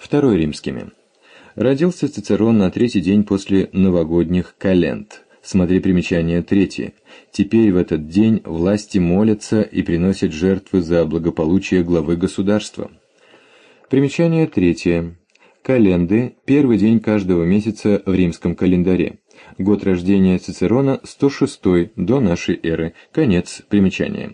II римскими. Родился Цицерон на третий день после новогодних календ. Смотри примечание 3. Теперь в этот день власти молятся и приносят жертвы за благополучие главы государства. Примечание 3. Календы – первый день каждого месяца в римском календаре. Год рождения Цицерона – 106 до нашей эры. Конец примечания.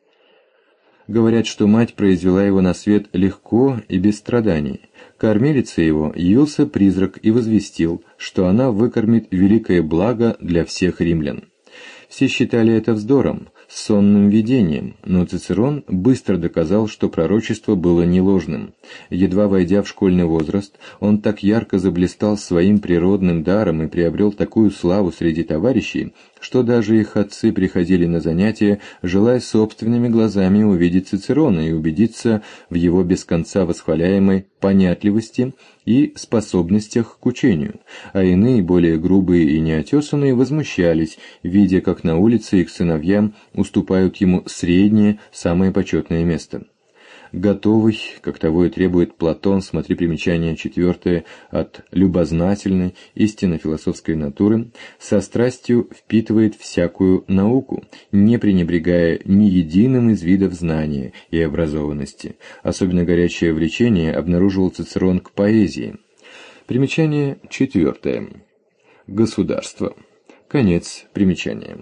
Говорят, что мать произвела его на свет легко и без страданий. Кормилице его явился призрак и возвестил, что она выкормит великое благо для всех римлян. Все считали это вздором, сонным видением, но Цицерон быстро доказал, что пророчество было не ложным. Едва войдя в школьный возраст, он так ярко заблистал своим природным даром и приобрел такую славу среди товарищей, что даже их отцы приходили на занятия, желая собственными глазами увидеть Цицерона и убедиться в его без конца восхваляемой понятливости и способностях к учению, а иные, более грубые и неотесанные, возмущались, видя, как на улице их сыновьям уступают ему среднее, самое почетное место. Готовый, как того и требует Платон, смотри примечание 4, от любознательной, истинно философской натуры, со страстью впитывает всякую науку, не пренебрегая ни единым из видов знания и образованности. Особенно горячее влечение обнаруживал Цицерон к поэзии. Примечание 4. Государство. Конец примечания.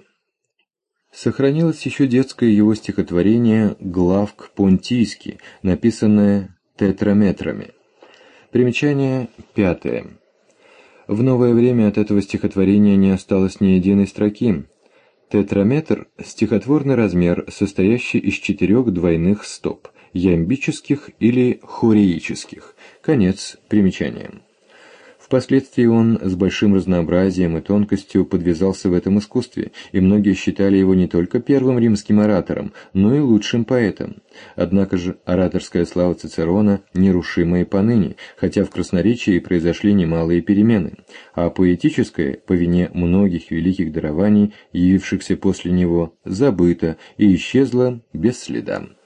Сохранилось еще детское его стихотворение «Главк Понтийский», написанное тетраметрами. Примечание 5. В новое время от этого стихотворения не осталось ни единой строки. Тетраметр – стихотворный размер, состоящий из 4 двойных стоп, ямбических или хореических. Конец примечания. Впоследствии он с большим разнообразием и тонкостью подвязался в этом искусстве, и многие считали его не только первым римским оратором, но и лучшим поэтом. Однако же ораторская слава Цицерона нерушима и поныне, хотя в красноречии произошли немалые перемены, а поэтическое, по вине многих великих дарований, явившихся после него, забыто и исчезло без следа.